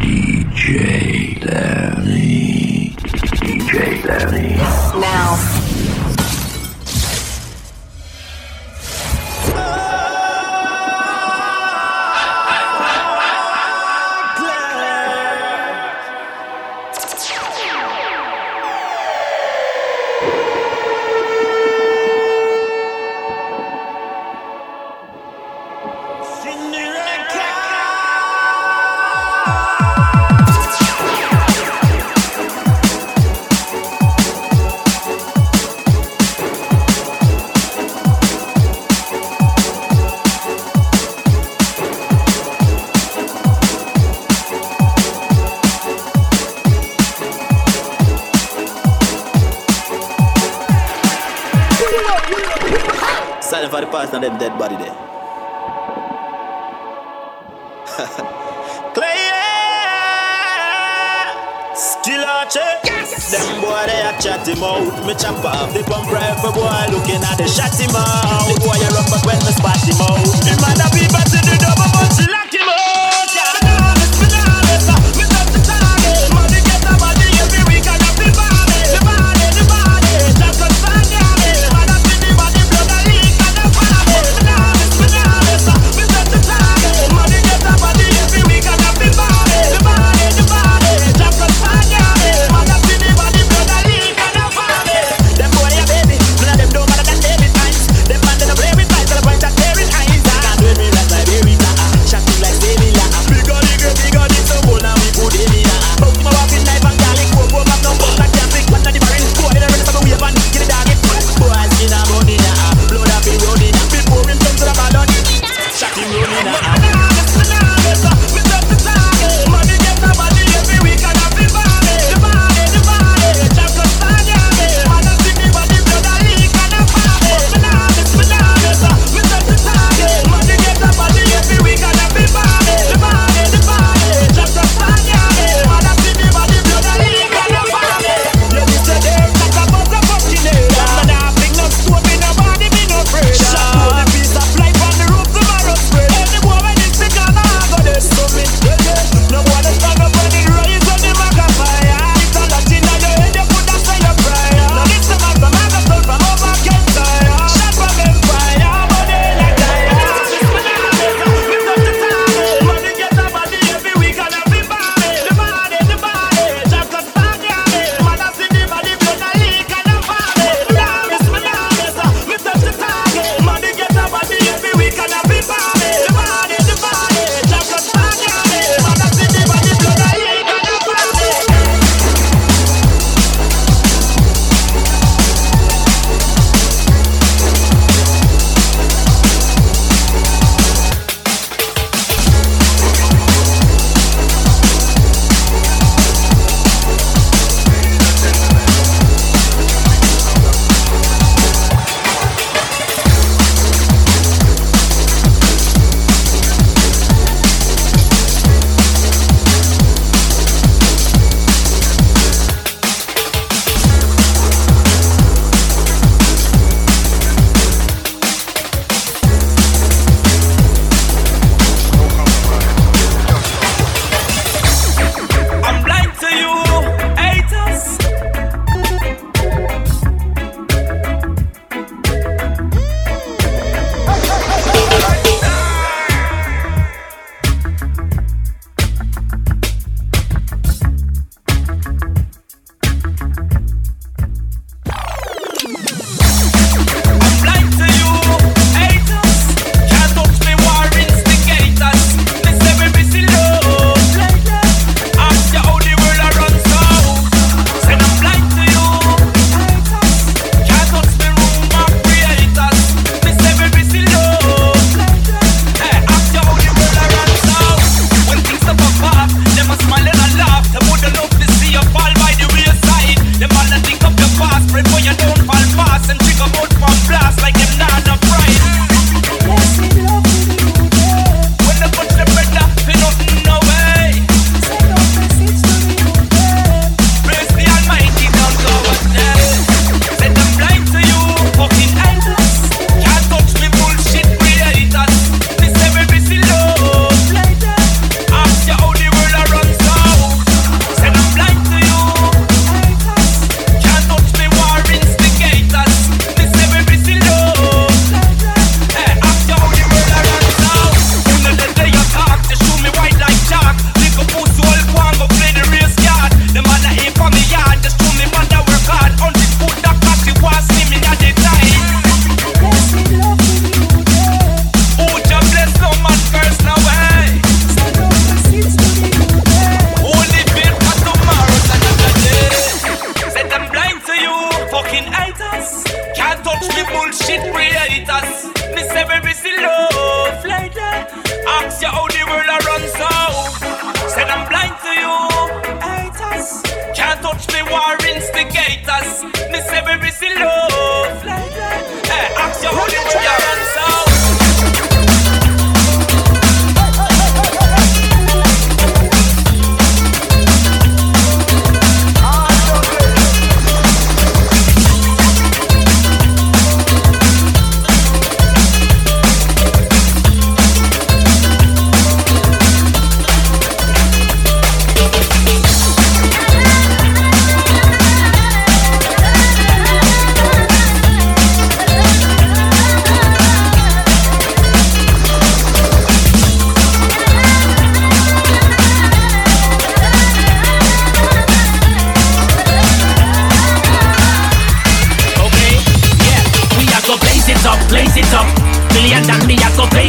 DJ Lenny. DJ Lenny. Now. Silent for the past and them dead body there. Clay, Skill Archer. Yes. Them boy they a chat him out. Me chop off the pump rifle boy looking at the shot him out. The boy a rough but when me spot him out. The man a be back to the double but she lock him out. Yeah, me touch the target. Money get a body every week and I feel body. The body, just a stand yeah. Man a see the body blood a leak and a fall. Me touch the target. Money get a body every week and I feel body. The body, just a stand yeah. Man a see the body blood a leak and a fall. Them boy a baby, none of them don't matter than David Hines. Them man they no play with fight to the point that they're in eyes. Can't do me like my baby, shot me like baby.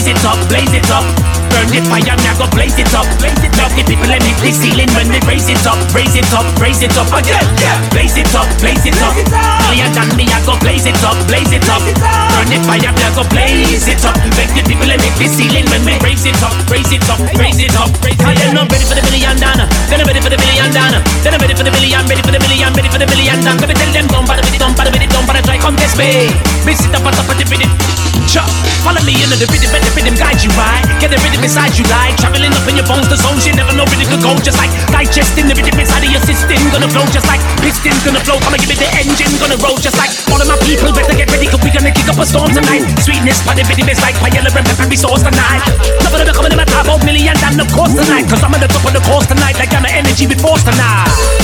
it up, blaze it up. Burn the fire, me I go blaze it up. Love the people and hit the ceiling when we raise it up, raise it up, raise it up again. Blaze it up, blaze it up. Higher than me, I go blaze it up, blaze it up. Burn the fire, me I go blaze it up. Make the people and hit the ceiling when we raise it up, raise it up, raise it up. I am not ready for the $1 million. Then I'm ready for the $1 million. Then I'm ready for the million, ready for the million, ready for the $1 million. Let me tell them don't bother with it, don't bother with it, don't bother try contest me. Me sit up on top of the rhythm. Chop, follow me into the rhythm, let the rhythm guide you right. Get the rhythm inside you like traveling up in your bones, the zones you never know really could go. Just like digesting the rhythm inside of your system, gonna flow just like pistons gonna flow. Come and give it the engine, gonna roll just like all of my people. Better get ready, cause we gonna kick up a storm tonight. Sweetness, but the rhythm is like fire and peppery sauce tonight. None of them coming in my top of $1 million and of course tonight. Cause I'm at the top of the course tonight, like I'm an energy with force tonight.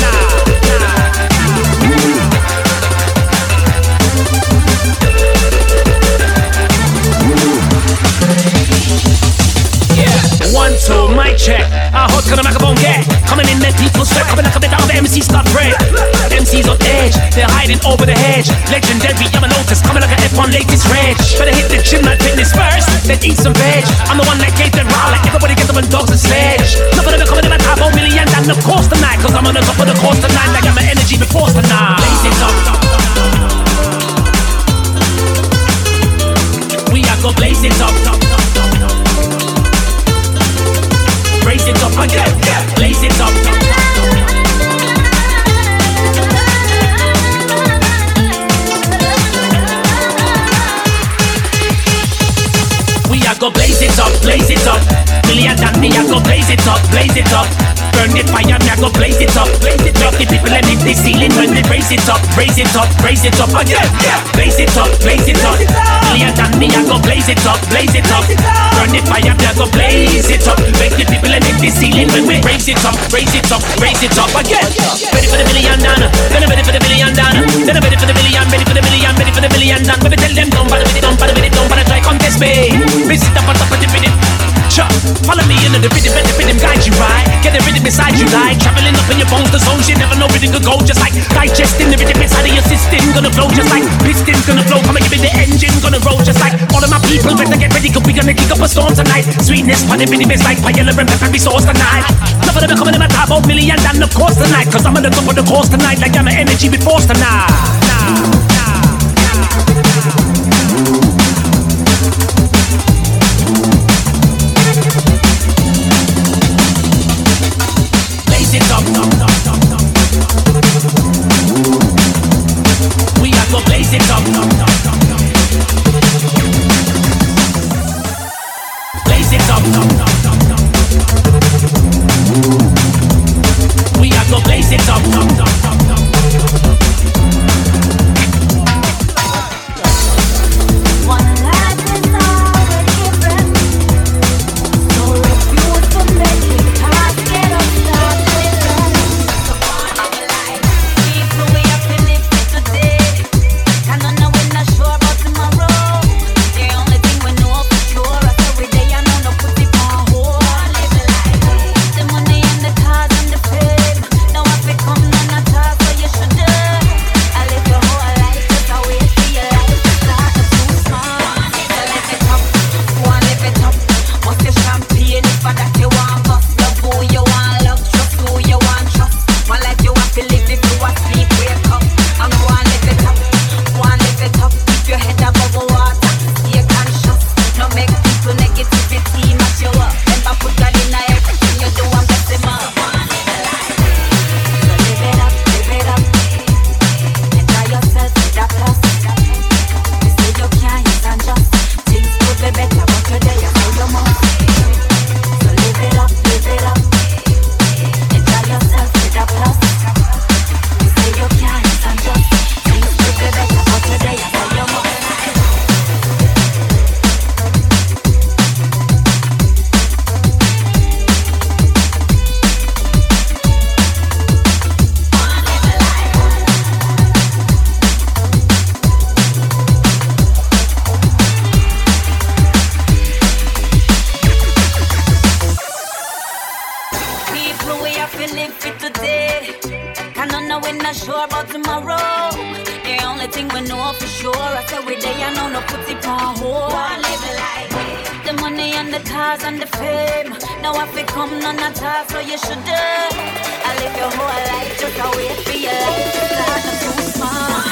One, two, mic check. How hot can the microphone get? Coming in, make people sweat. Coming like a bit out of the MCs start break. MCs on edge, they're hiding over the hedge. Legendary, I'm a lotus, coming like an F1 latest reg. Better hit the gym like fitness first, then eat some veg. I'm the one that gave them raw, like everybody gets up on dogs and sledge. None of them coming in my top $1 million and of course tonight. Cause I'm on the top of the course tonight, like I'm an energy with force tonight. Blaze it up. We are go blaze it up. Raise it up again, blaze it up. We are go blaze it up, blaze it up. Million and me, I go blaze it up, blaze it up. Burn the fire, me I go blaze it up, blaze it up. The people and hit the ceiling when we raise it up, raise it up, raise it up again. Blaze it up, blaze it up. Million and me, I go blaze it up, blaze it up. Burn the fire, me I go blaze it up. Make the people and hit the ceiling when we raise it up, raise it up, raise it up again. Ready for the $1 million, then I'm ready for the $1 million, then I'm ready for the million, ready for the million, ready for the $1 million. Let me tell them don't bother with it, don't bother with it, don't bother try contest me. Me sit up on top of the rhythm. Chop, follow me into the rhythm, let the rhythm guide you right. Get the rhythm inside you like traveling up in your bones, the zones you never know really could go. Just like digesting the rhythm inside of your system, gonna flow just like pistons gonna flow. Come and give it the engine, gonna roll just like all of my people. Better get ready, cause we gonna kick up a storm tonight. Sweetness, but the rhythm is like fire and peppery sauce tonight. None of them coming in my top $1 million and of course tonight. Cause I'm on the top of the course tonight, like I'm an energy with force tonight. We are go blaze it up. Blaze it up. We are go blaze it up. sure about tomorrow. The only thing we know for sure, I say we day, I know no put it on hold. One live life. the money and the cars and the fame. Now I fi come none at all, so you should do. I live your whole life just a wait for your life. Cause I'm too smart.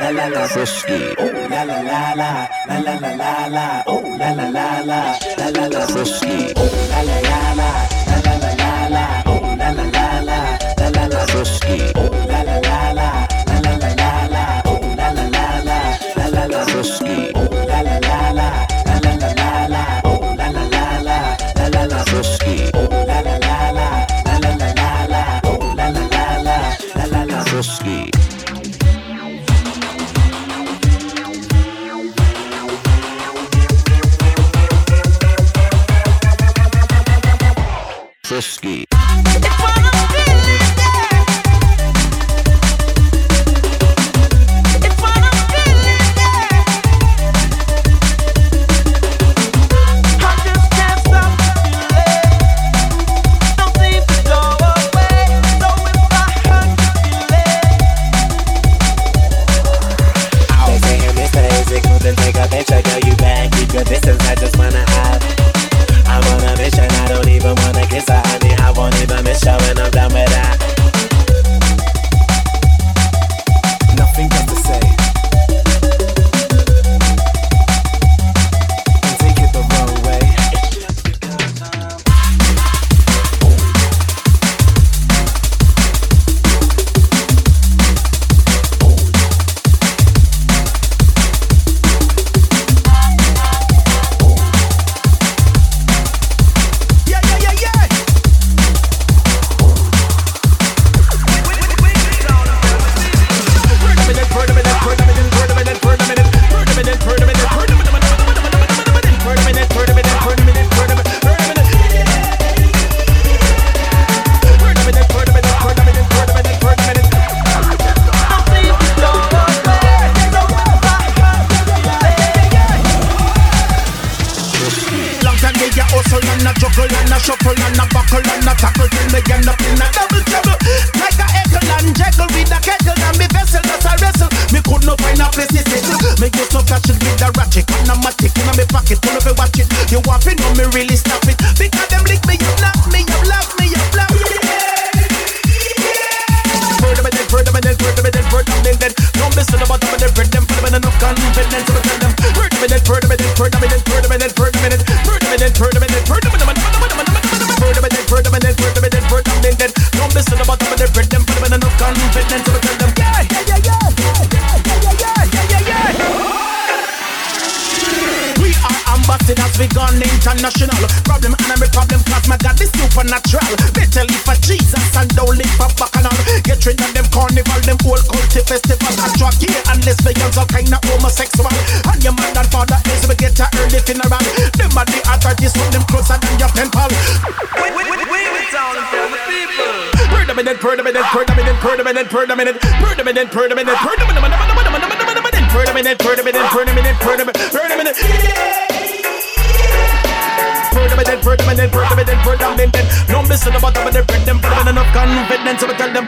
la la. Frisky. Oh la la la la, la la la la la. Oh la la la la, la la la. Frisky. Oh la la la la, la la la la la. Oh la la la la, la la la. Frisky. Oh la la la la, la la la la la. Oh la la la la, la la la. Frisky. Oh la la la la, la la la la la. Oh la la la la, la la la. Frisky. Oh la la la la, la la la la la. Oh la la la la, la la la. Frisky. Frisky. Take a picture, girl, you bad. Keep your distance, I just wanna have. I'm on a mission, I don't even wanna kiss her, honey. I won't even miss her when I'm done with that. Nothing got to say. Don't take it the wrong way. International problem, and I'm a problem cause my God is supernatural. Better live for Jesus and don't live for bacchanal. Get rid of them carnival, them old culty festival. Attract gay and lesbians, all kind of homosexual. And your mother and father is we get a early funeral. Them are the authorities, from them closer than your pen pal. We down and tell the people. Permanent, permanent, permanent, permanent, permanent, permanent, permanent, permanent, permanent, permanent, permanent, permanent. Don't listen about them, they bring them for enough confidence, so we tell them.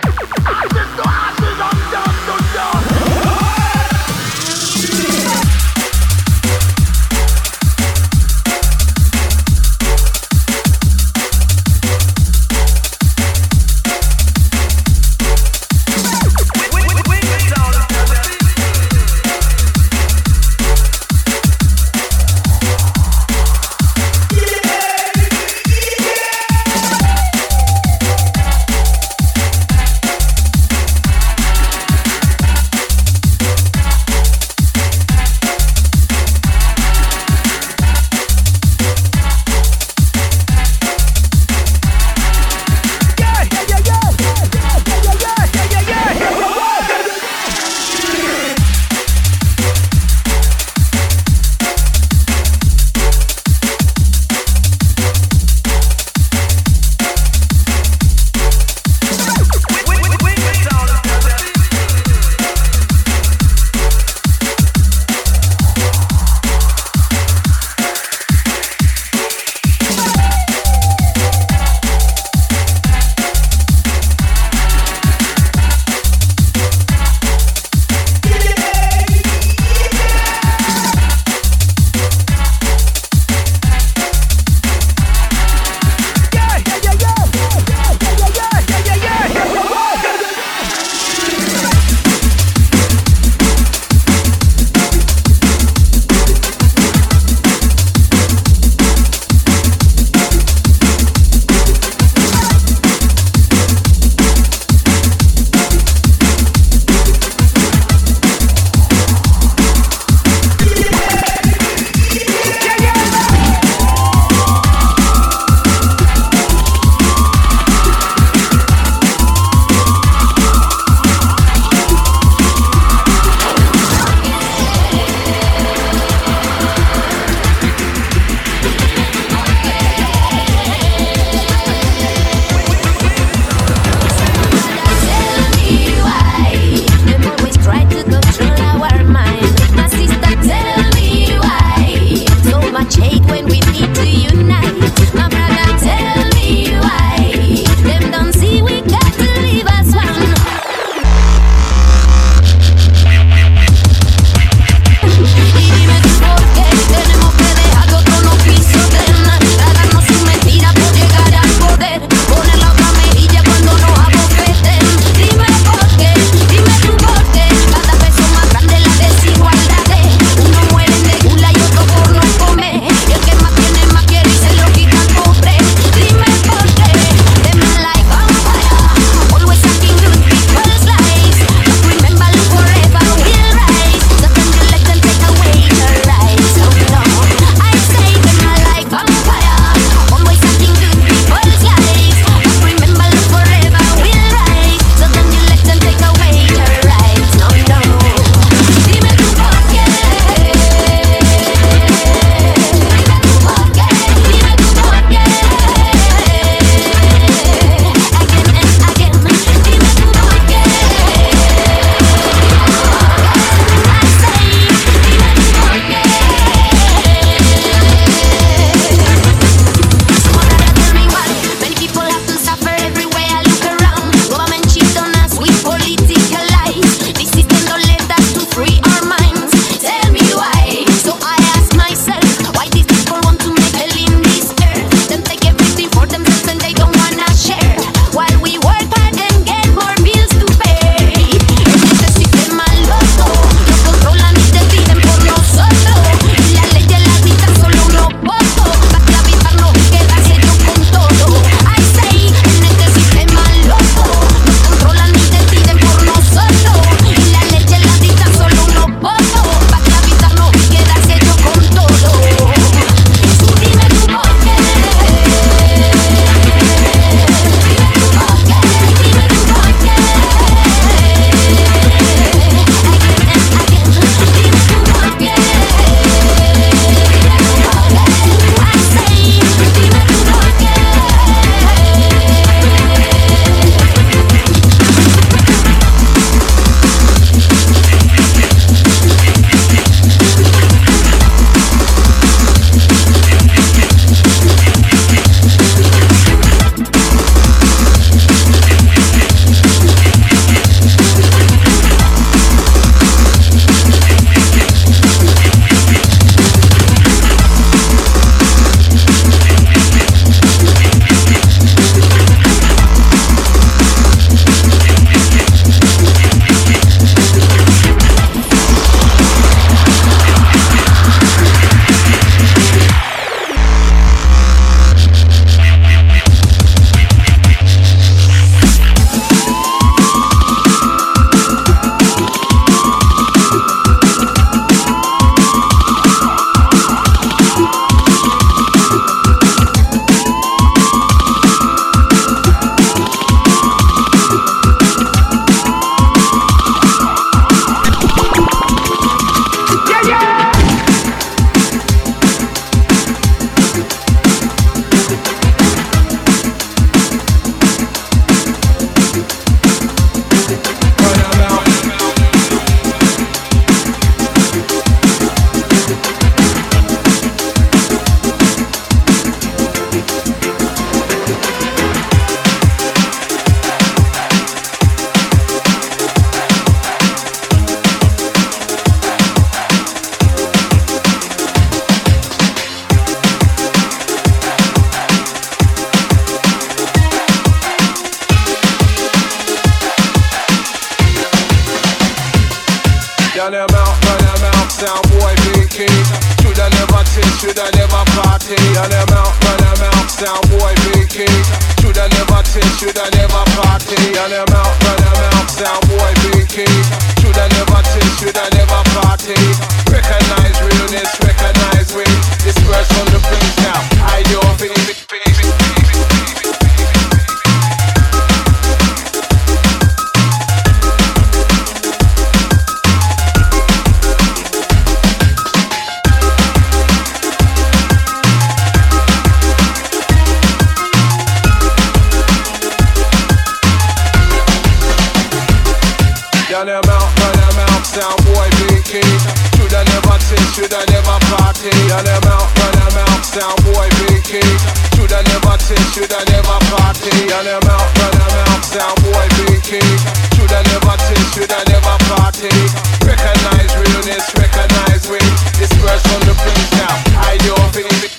Run them out, sound boy Vicky. Shoulda never taste, shoulda never party. Run them out, sound boy Vicky. Shoulda never taste, shoulda never party. Run them out, sound boy Vicky. Shoulda never taste, shoulda never party. Recognize realness, recognize we. Disperse from the place now. Hide your face. Run them out, sound boy Vicky. Shoulda never taste, shoulda never party. Run them out, sound boy Vicky. Shoulda never taste, shoulda never party. Run them out, sound boy Vicky. Shoulda never taste, shoulda never party. Recognize realness, recognize we. Disperse from the place now. Hide your face.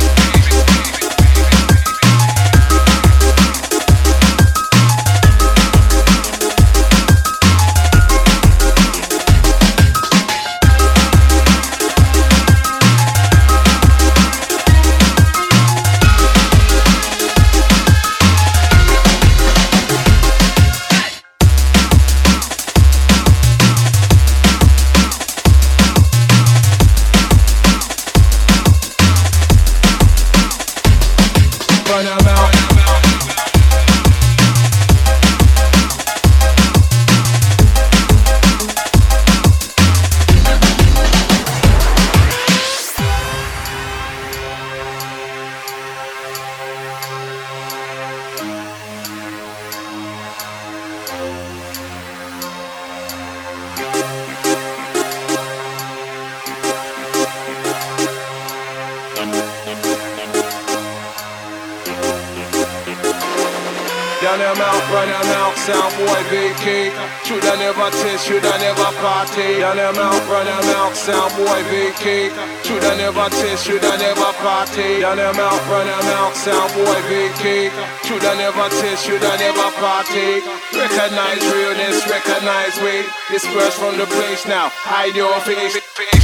Run them out, sound boy Vicky. Shoulda never taste, shoulda never party. Run them out, sound boy Vicky. Shoulda never taste, shoulda never party. Run them out, sound boy Vicky. Shoulda never taste, shoulda never party. Recognize realness, recognize we. Disperse from the place now. Hide your face.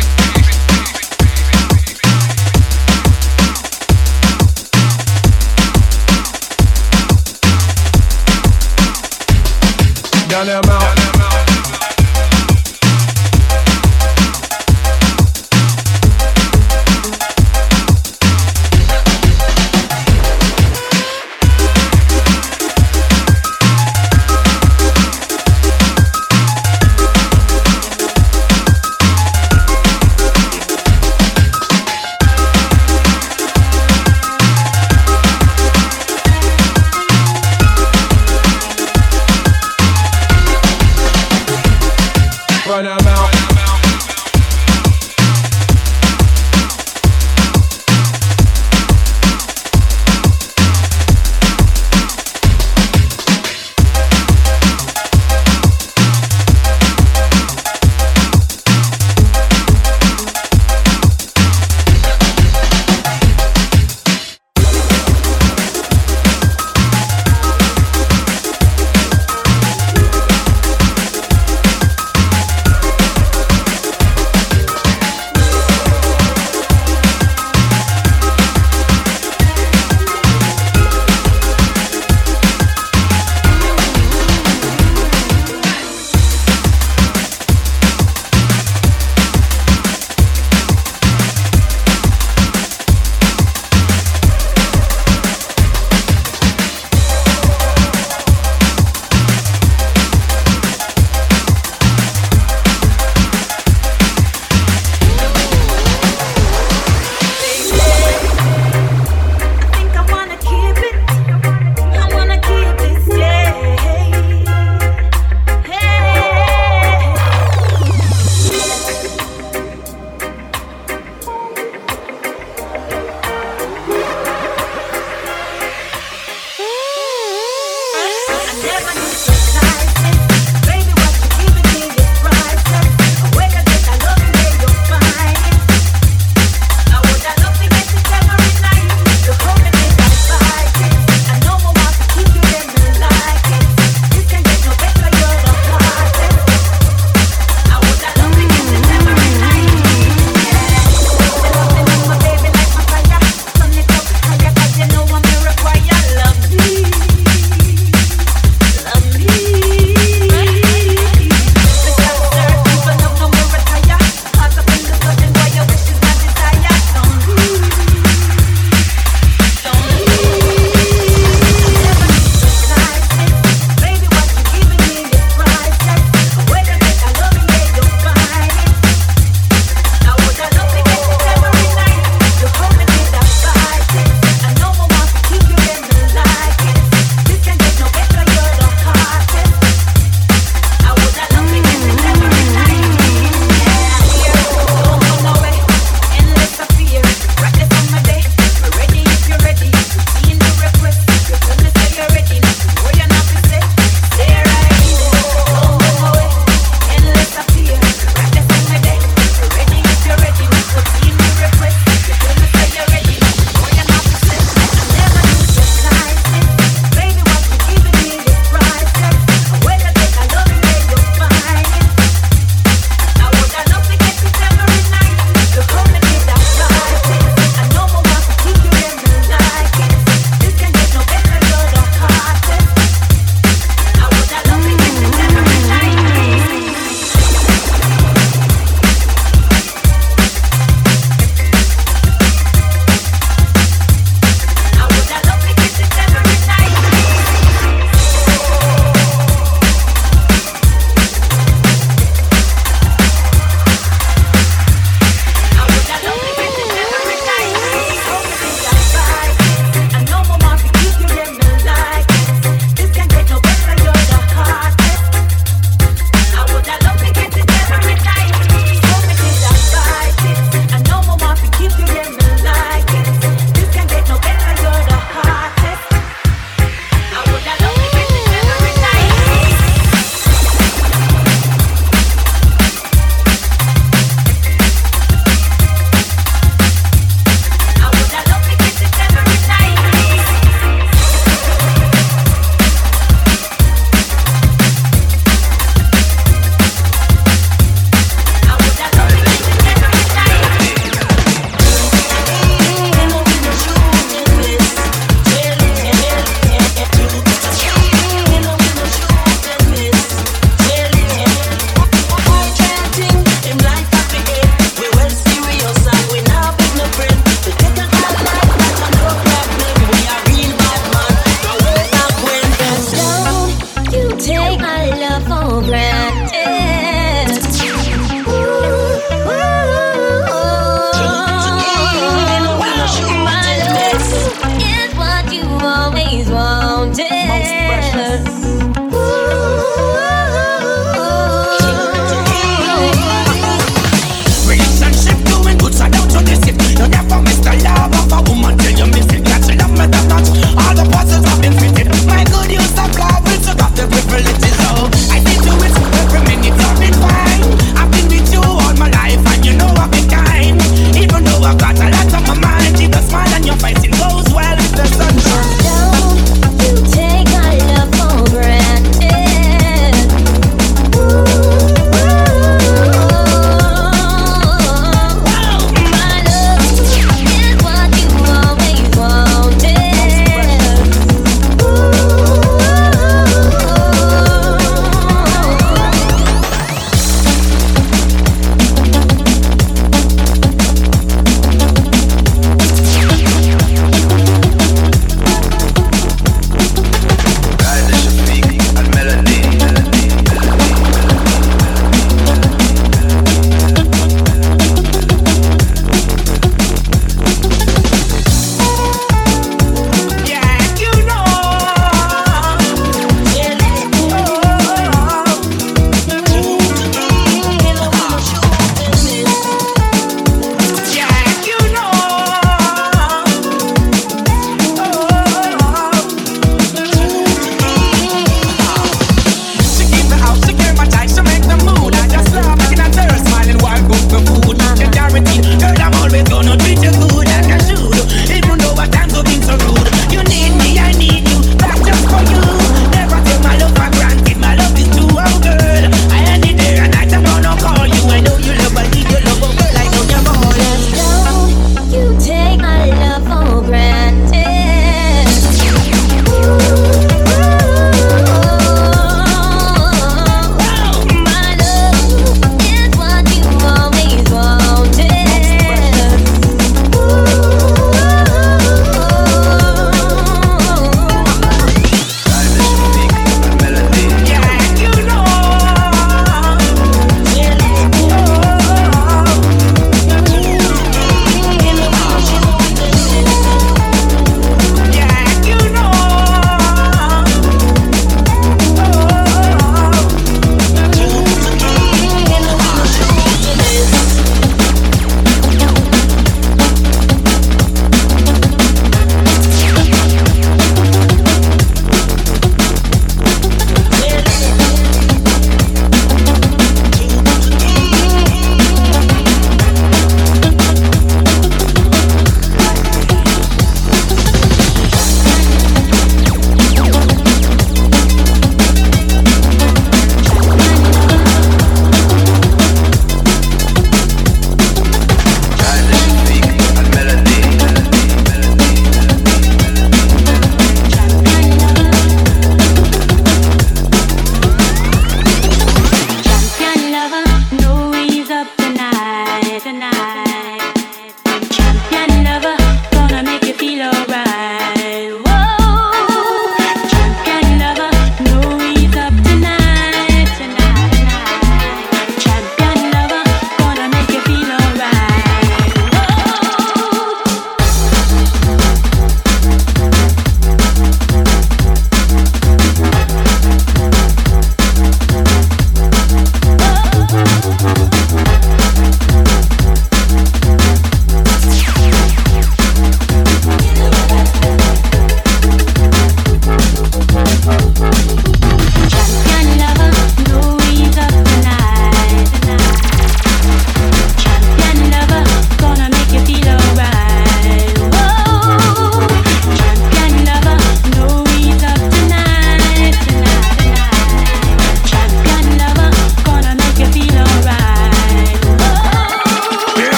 Run them out. Run them out.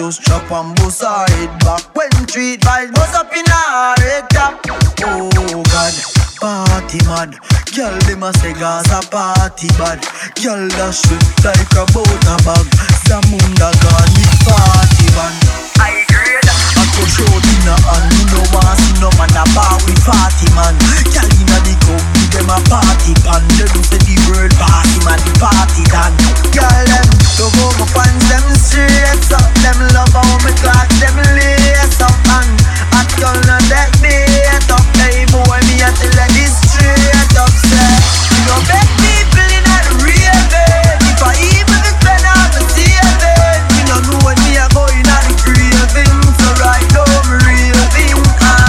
just chop and bust her head back. When street vibes bust up in her head top. Oh God, party mad. Girl, them a say Gaza party bad. Girl, that shit like a butter bag. Zamunda gone with party band. I agree. I go show dinner and you know want see no man a bar with party man. Girl inna the club with them a party pan. They do say the world party man, the party done. Girl them love how my pants them straight up. Them love how my clocks them lace up. And hot girl not that beat up. Hey boy me a tell her this straight up. Say you know beg people inna the raving. If I even spend all the saving, you know when me a go inna the craving. Right now I'm raving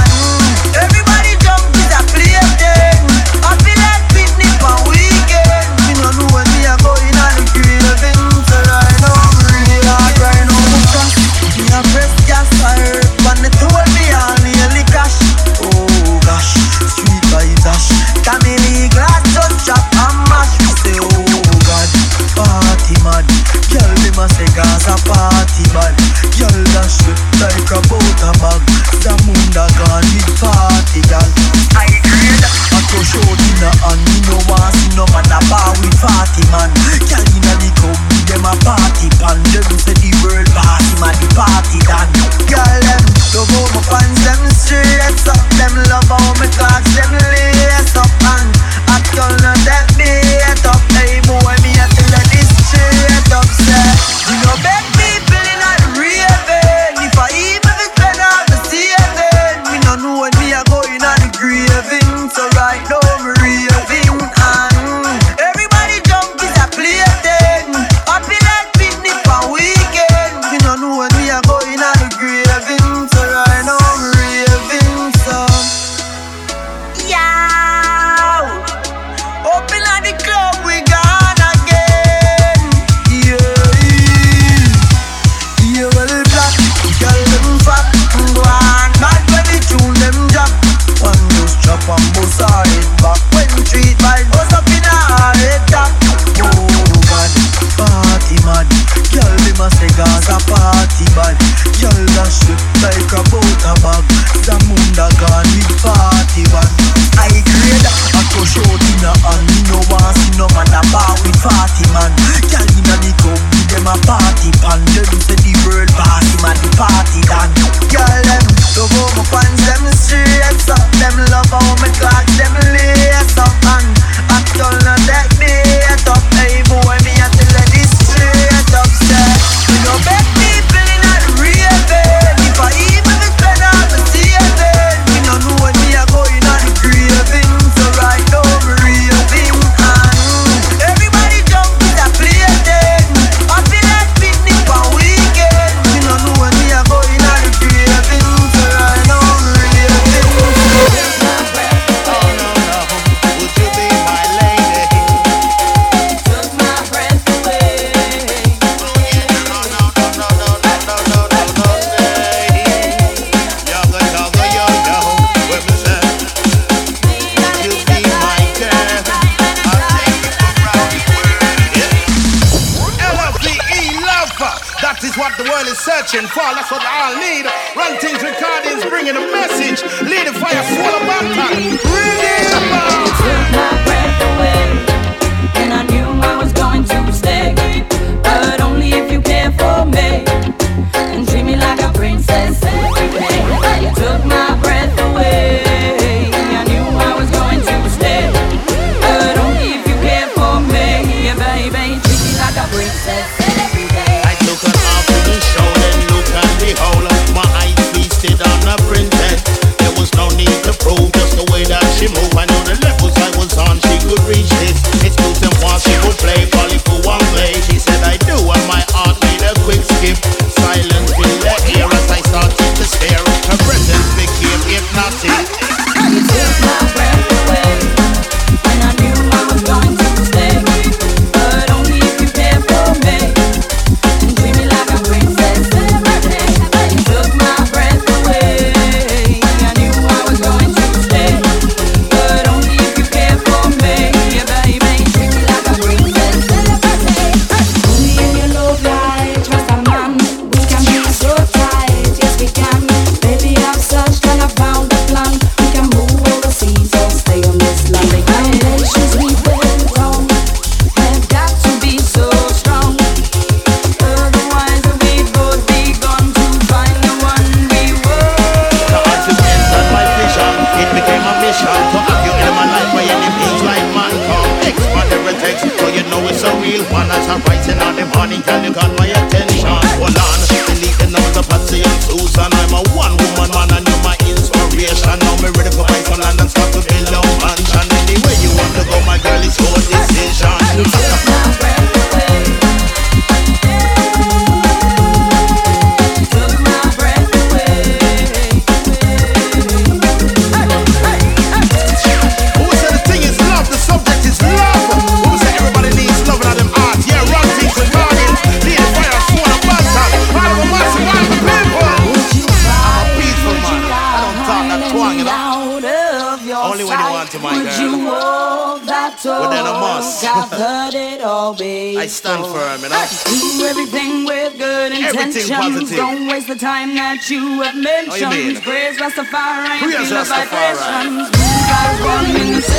and everybody jump is a plaything. I feel like picnic on weekend. Me no know when me a going on the craving. So right now I'm real hard. Right now I'm fast. Me a press gas fire. When they told me I nearly cash. Oh gosh, street by dash. Camille glass just chop and mash. Me say oh God, party mad. Girl them a say Gaza party bad. Girl that shit like a butter bag. Zamunda gone with party gal. I agree. I go show dinner and you know want see no man a bar with party man. Girl inna the club with them a party pan. Them say the world party man, the party done. Girl them love how my pants them straight up. Them love how my clocks them lace up. And hot girl not that beat up. Hey boy me a tell her this straight up. Say you know beg people inna the raving. If I even spend all the saving, me no know when me a going on the craving. So right now I'm raving and everybody jump is a plaything. I feel like picnic on weekend. Me no know when me a going on the craving. So right now I'm raving. So yeah, open at the club we gone again. Yeah, well black, girl them fat, go on. Mad when the tune them drop. One just chop and bust her head back. When street vibes bust up in her head top. Oh God, party mad. Girl them a say Gaza party bad. Girl that shit like a butter bag. Zamunda gone with party band. I agree. I go show dinner and you know want see no man a bar with party man. Girl inna the club with them a party pan. Them say the world party man, the party done. Girl them love how my pants them straight up. Them love how my clocks them lace up. And hot girl not that beat up. Hey boy me a tell her this straight up. Say you know beg people inna the raving. If I even spend all the saving, me no know when me a going on the craving. So right now I'm raving and everybody jump is a plaything. I feel like picnic on weekend. Me no know when me a going on the craving. So right now I'm raving. Oh no no, would you be my lady? Took my breath away. No, yo, when we say you be my girl, I'll take you around the world. Yeah. LFE lover, that is what the world is searching for. That's what they all need. Run Things Recordings bringing a message. Lead the fire, swallow back, bring it about. Took my breath away, and I knew I was going to stay, but only if you care for me and treat me like a princess every day. You took my breath away, I knew I was going to stay, but only if you care for me, yeah, baby, treat me like a princess every day. I took her off to the show, then look and behold, my eyes feasted on a princess. There was no need to prove just the way that she moved. woman as I'm rising on the morning, girl, you got my attention. Hold on, deleting all the Patsy and Susan. I'm a one-woman man and you're my inspiration. Now me ready for my son and start to build a mansion. Anywhere you want to go, my girl, it's your decision. You take my breath away. Took my breath away. Who said the thing is love? The subject is love. Who said everybody needs love in them hearts? Yeah, run things and morning. Lead fire, sworn a bastard. Part of a massive, part of the people. I'm a peaceful man. I don't talk that twang, you know. Only when you want to, my girl. But then I must. I've heard it all, babe. I stand firm, you know. Do everything with good intentions. positive. Don't waste the time that you have mentioned. How you mean? Praise Rastafari. Praise Feel the Rastafari. vibrations. I was born in the